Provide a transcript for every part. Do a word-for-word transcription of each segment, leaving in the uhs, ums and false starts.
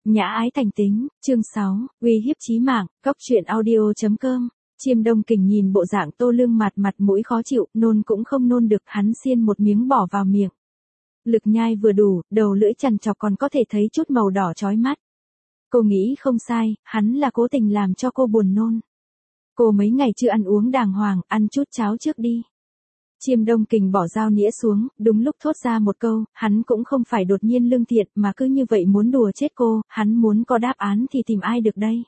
Nhã ái thành tính, chương sáu, uy hiếp chí mạng, cóc truyện audio.com. Chiêm Đông Kình nhìn bộ dạng Tô Lương mặt mặt mũi khó chịu, nôn cũng không nôn được, hắn xiên một miếng bỏ vào miệng. Lực nhai vừa đủ, đầu lưỡi chằn chọc còn có thể thấy chút màu đỏ chói mắt. Cô nghĩ không sai, hắn là cố tình làm cho cô buồn nôn. Cô mấy ngày chưa ăn uống đàng hoàng, ăn chút cháo trước đi. Chiêm Đông Kình bỏ dao nĩa xuống, đúng lúc thốt ra một câu, hắn cũng không phải đột nhiên lương thiện mà cứ như vậy muốn đùa chết cô, hắn muốn có đáp án thì tìm ai được đây.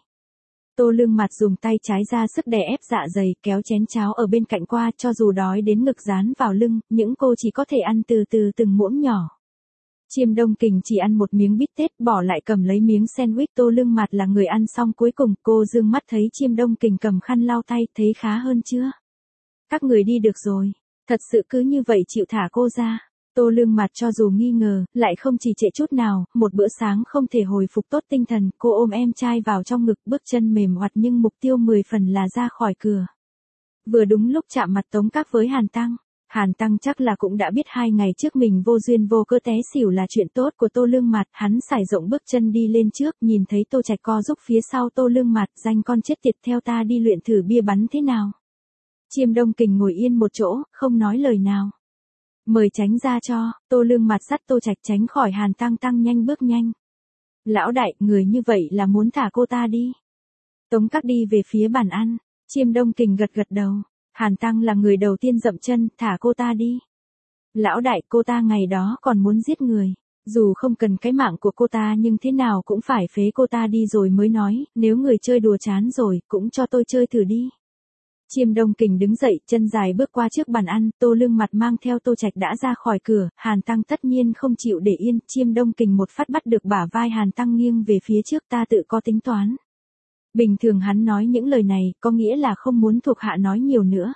Tô Lương mặt dùng tay trái ra sức đè ép dạ dày, kéo chén cháo ở bên cạnh qua, cho dù đói đến ngực dán vào lưng, những cô chỉ có thể ăn từ từ từng muỗng nhỏ. Chiêm Đông Kình chỉ ăn một miếng bít tết, bỏ lại cầm lấy miếng sandwich. Tô Lương mặt là người ăn xong cuối cùng, cô dương mắt thấy Chiêm Đông Kình cầm khăn lau tay, thấy khá hơn chưa? Các người đi được rồi. Thật sự cứ như vậy chịu thả cô ra. Tô Lương mặt cho dù nghi ngờ, lại không trì trệ chút nào, một bữa sáng không thể hồi phục tốt tinh thần, cô ôm em trai vào trong ngực, bước chân mềm oặt nhưng mục tiêu mười phần là ra khỏi cửa. Vừa đúng lúc chạm mặt Tống Các với Hàn Tăng. Hàn Tăng chắc là cũng đã biết hai ngày trước mình vô duyên vô cớ té xỉu là chuyện tốt của Tô Lương mặt, hắn sải rộng bước chân đi lên trước, nhìn thấy Tô Trạch co giúp phía sau Tô Lương mặt, danh con chết tiệt, theo ta đi luyện thử bia bắn thế nào. Chiêm Đông Kình ngồi yên một chỗ, không nói lời nào. Mời tránh ra cho, Tô Lương mặt dắt Tô Trạch tránh khỏi Hàn Tăng. Tăng nhanh bước nhanh. Lão đại, người như vậy là muốn thả cô ta đi. Tống Các đi về phía bàn ăn, Chiêm Đông Kình gật gật đầu. Hàn Tăng là người đầu tiên dậm chân, thả cô ta đi. Lão đại, cô ta ngày đó còn muốn giết người. Dù không cần cái mạng của cô ta nhưng thế nào cũng phải phế cô ta đi rồi mới nói, nếu người chơi đùa chán rồi, cũng cho tôi chơi thử đi. Chiêm Đông Kình đứng dậy, chân dài bước qua trước bàn ăn, Tô Lương mặt mang theo Tô Trạch đã ra khỏi cửa, Hàn Tăng tất nhiên không chịu để yên, Chiêm Đông Kình một phát bắt được bả vai Hàn Tăng nghiêng về phía trước, ta tự có tính toán. Bình thường hắn nói những lời này, có nghĩa là không muốn thuộc hạ nói nhiều nữa.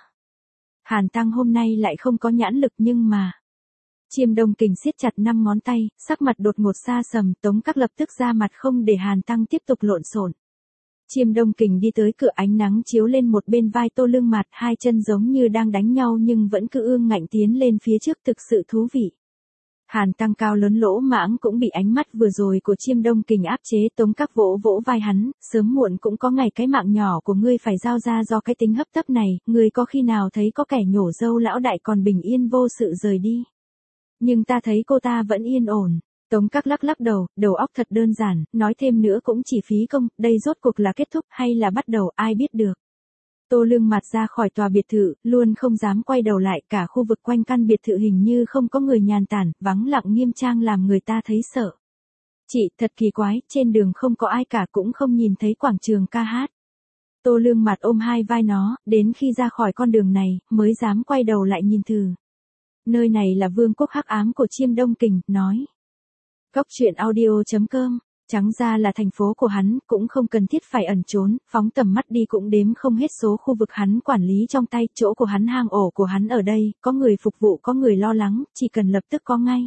Hàn Tăng hôm nay lại không có nhãn lực nhưng mà... Chiêm Đông Kình siết chặt năm ngón tay, sắc mặt đột ngột xa sầm, Tống Các lập tức ra mặt không để Hàn Tăng tiếp tục lộn xộn. Chiêm Đông Kình đi tới cửa, ánh nắng chiếu lên một bên vai Tô Lương mặt, hai chân giống như đang đánh nhau nhưng vẫn cứ ương ngạnh tiến lên phía trước, thực sự thú vị. Hàn Tăng cao lớn lỗ mãng cũng bị ánh mắt vừa rồi của Chiêm Đông Kình áp chế. Tống Các vỗ vỗ vai hắn, sớm muộn cũng có ngày cái mạng nhỏ của ngươi phải giao ra do cái tính hấp tấp này, ngươi có khi nào thấy có kẻ nhổ râu lão đại còn bình yên vô sự rời đi. Nhưng ta thấy cô ta vẫn yên ổn. Tống Các lắc lắc đầu, đầu óc thật đơn giản, nói thêm nữa cũng chỉ phí công, đây rốt cuộc là kết thúc hay là bắt đầu, ai biết được. Tô Lương mặt ra khỏi tòa biệt thự, luôn không dám quay đầu lại, cả khu vực quanh căn biệt thự hình như không có người, nhàn tản, vắng lặng nghiêm trang làm người ta thấy sợ. Chị, thật kỳ quái, trên đường không có ai cả, cũng không nhìn thấy quảng trường ca hát. Tô Lương mặt ôm hai vai nó, đến khi ra khỏi con đường này, mới dám quay đầu lại nhìn thử. Nơi này là vương quốc hắc ám của Chiêm Đông Kình, nói. Cóc truyện audio.com, trắng ra là thành phố của hắn, cũng không cần thiết phải ẩn trốn, phóng tầm mắt đi cũng đếm không hết số khu vực hắn quản lý trong tay, chỗ của hắn, hang ổ của hắn ở đây, có người phục vụ, có người lo lắng, chỉ cần lập tức có ngay.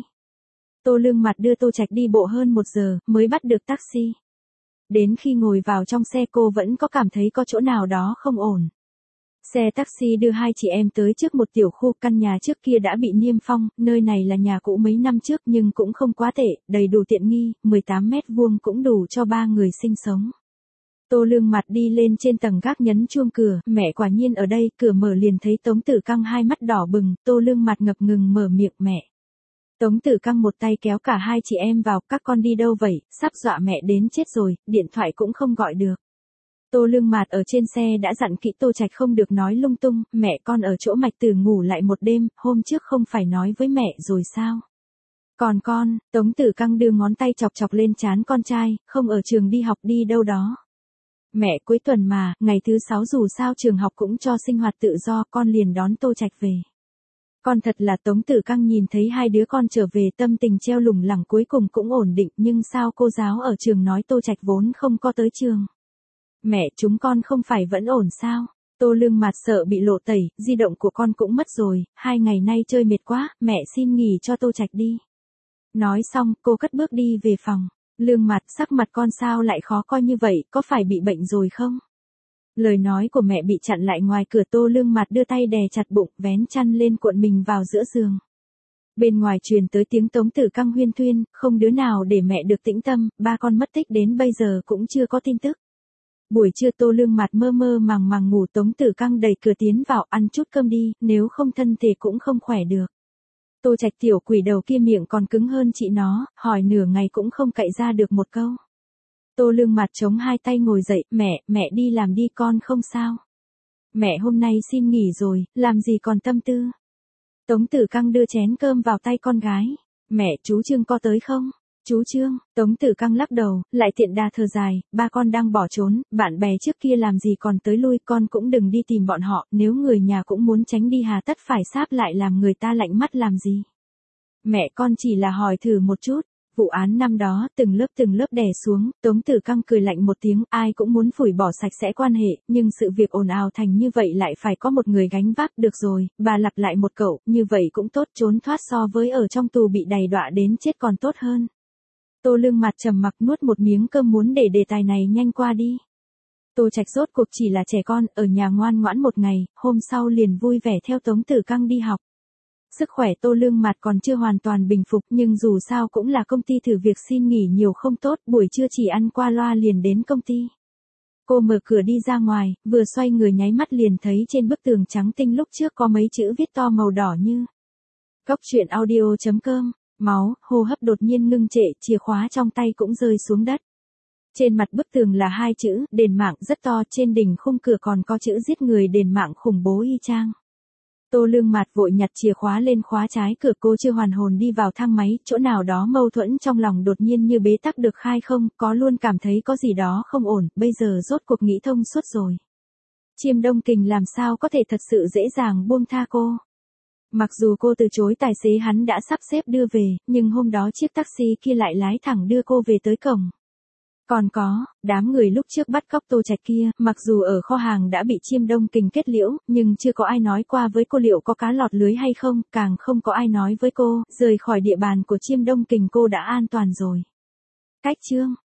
Tô Lương mặt đưa Tô Trạch đi bộ hơn một giờ, mới bắt được taxi. Đến khi ngồi vào trong xe cô vẫn có cảm thấy có chỗ nào đó không ổn. Xe taxi đưa hai chị em tới trước một tiểu khu, căn nhà trước kia đã bị niêm phong, nơi này là nhà cũ mấy năm trước nhưng cũng không quá tệ, đầy đủ tiện nghi, mười tám mét vuông cũng đủ cho ba người sinh sống. Tô Lương mặt đi lên trên tầng gác nhấn chuông cửa, mẹ quả nhiên ở đây, cửa mở liền thấy Tống Tử Căng hai mắt đỏ bừng, Tô Lương mặt ngập ngừng mở miệng, mẹ. Tống Tử Căng một tay kéo cả hai chị em vào, các con đi đâu vậy, sắp dọa mẹ đến chết rồi, điện thoại cũng không gọi được. Tô Lương Mạt ở trên xe đã dặn kỹ Tô Trạch không được nói lung tung, mẹ con ở chỗ Mạch Tử ngủ lại một đêm, hôm trước không phải nói với mẹ rồi sao? Còn con, Tống Tử Căng đưa ngón tay chọc chọc lên trán con trai, không ở trường đi học đi đâu đó. Mẹ, cuối tuần mà, ngày thứ sáu dù sao trường học cũng cho sinh hoạt tự do, con liền đón Tô Trạch về. Con thật là Tống Tử Căng nhìn thấy hai đứa con trở về, tâm tình treo lủng lẳng cuối cùng cũng ổn định, nhưng sao cô giáo ở trường nói Tô Trạch vốn không có tới trường. Mẹ, chúng con không phải vẫn ổn sao? Tô Lương mặt sợ bị lộ tẩy, di động của con cũng mất rồi, hai ngày nay chơi mệt quá, mẹ xin nghỉ cho Tô Trạch đi. Nói xong, cô cất bước đi về phòng. Lương mặt, sắc mặt con sao lại khó coi như vậy, có phải bị bệnh rồi không? Lời nói của mẹ bị chặn lại ngoài cửa. Tô Lương mặt đưa tay đè chặt bụng, vén chăn lên cuộn mình vào giữa giường. Bên ngoài truyền tới tiếng Tống Tử Căng huyên thuyên, không đứa nào để mẹ được tĩnh tâm, ba con mất tích đến bây giờ cũng chưa có tin tức. Buổi trưa Tô Lương Mặt mơ mơ màng màng ngủ, Tống Tử Căng đẩy cửa tiến vào, ăn chút cơm đi, nếu không thân thể cũng không khỏe được. Tô Trạch tiểu quỷ đầu kia miệng còn cứng hơn chị nó, hỏi nửa ngày cũng không cậy ra được một câu. Tô Lương Mặt chống hai tay ngồi dậy, mẹ, mẹ đi làm đi con không sao. Mẹ hôm nay xin nghỉ rồi, làm gì còn tâm tư. Tống Tử Căng đưa chén cơm vào tay con gái. Mẹ, chú Trương có tới không? Chú Trương, Tống Tử Căng lắc đầu, lại tiện đà thở dài, ba con đang bỏ trốn, bạn bè trước kia làm gì còn tới lui, con cũng đừng đi tìm bọn họ, nếu người nhà cũng muốn tránh đi hà tất phải sáp lại làm người ta lạnh mắt làm gì. Mẹ con chỉ là hỏi thử một chút. Vụ án năm đó, từng lớp từng lớp đè xuống, Tống Tử Căng cười lạnh một tiếng, ai cũng muốn phủi bỏ sạch sẽ quan hệ, nhưng sự việc ồn ào thành như vậy lại phải có một người gánh vác, được rồi, bà lặp lại một cậu, như vậy cũng tốt, trốn thoát so với ở trong tù bị đầy đọa đến chết còn tốt hơn. Tô Lương Mặt trầm mặc nuốt một miếng cơm muốn để đề tài này nhanh qua đi. Tô Trạch rốt cuộc chỉ là trẻ con, ở nhà ngoan ngoãn một ngày, hôm sau liền vui vẻ theo Tống Tử Căng đi học. Sức khỏe Tô Lương Mặt còn chưa hoàn toàn bình phục, nhưng dù sao cũng là công ty thử việc, xin nghỉ nhiều không tốt, buổi trưa chỉ ăn qua loa liền đến công ty. Cô mở cửa đi ra ngoài, vừa xoay người nháy mắt liền thấy trên bức tường trắng tinh lúc trước có mấy chữ viết to màu đỏ như Góc truyện audio chấm com, máu, hô hấp đột nhiên ngưng trệ, chìa khóa trong tay cũng rơi xuống đất. Trên mặt bức tường là hai chữ, đền mạng rất to, trên đỉnh khung cửa còn có chữ giết người đền mạng khủng bố y chang. Tô Lương Mặt vội nhặt chìa khóa lên khóa trái cửa, cô chưa hoàn hồn đi vào thang máy, chỗ nào đó mâu thuẫn trong lòng đột nhiên như bế tắc được khai không, có luôn cảm thấy có gì đó không ổn, bây giờ rốt cuộc nghĩ thông suốt rồi. Chiêm Đông Kình làm sao có thể thật sự dễ dàng buông tha cô. Mặc dù cô từ chối tài xế hắn đã sắp xếp đưa về, nhưng hôm đó chiếc taxi kia lại lái thẳng đưa cô về tới cổng. Còn có, đám người lúc trước bắt cóc Tô Trạch kia, mặc dù ở kho hàng đã bị Chiêm Đông Kình kết liễu, nhưng chưa có ai nói qua với cô liệu có cá lọt lưới hay không, càng không có ai nói với cô, rời khỏi địa bàn của Chiêm Đông Kình cô đã an toàn rồi. Cách chương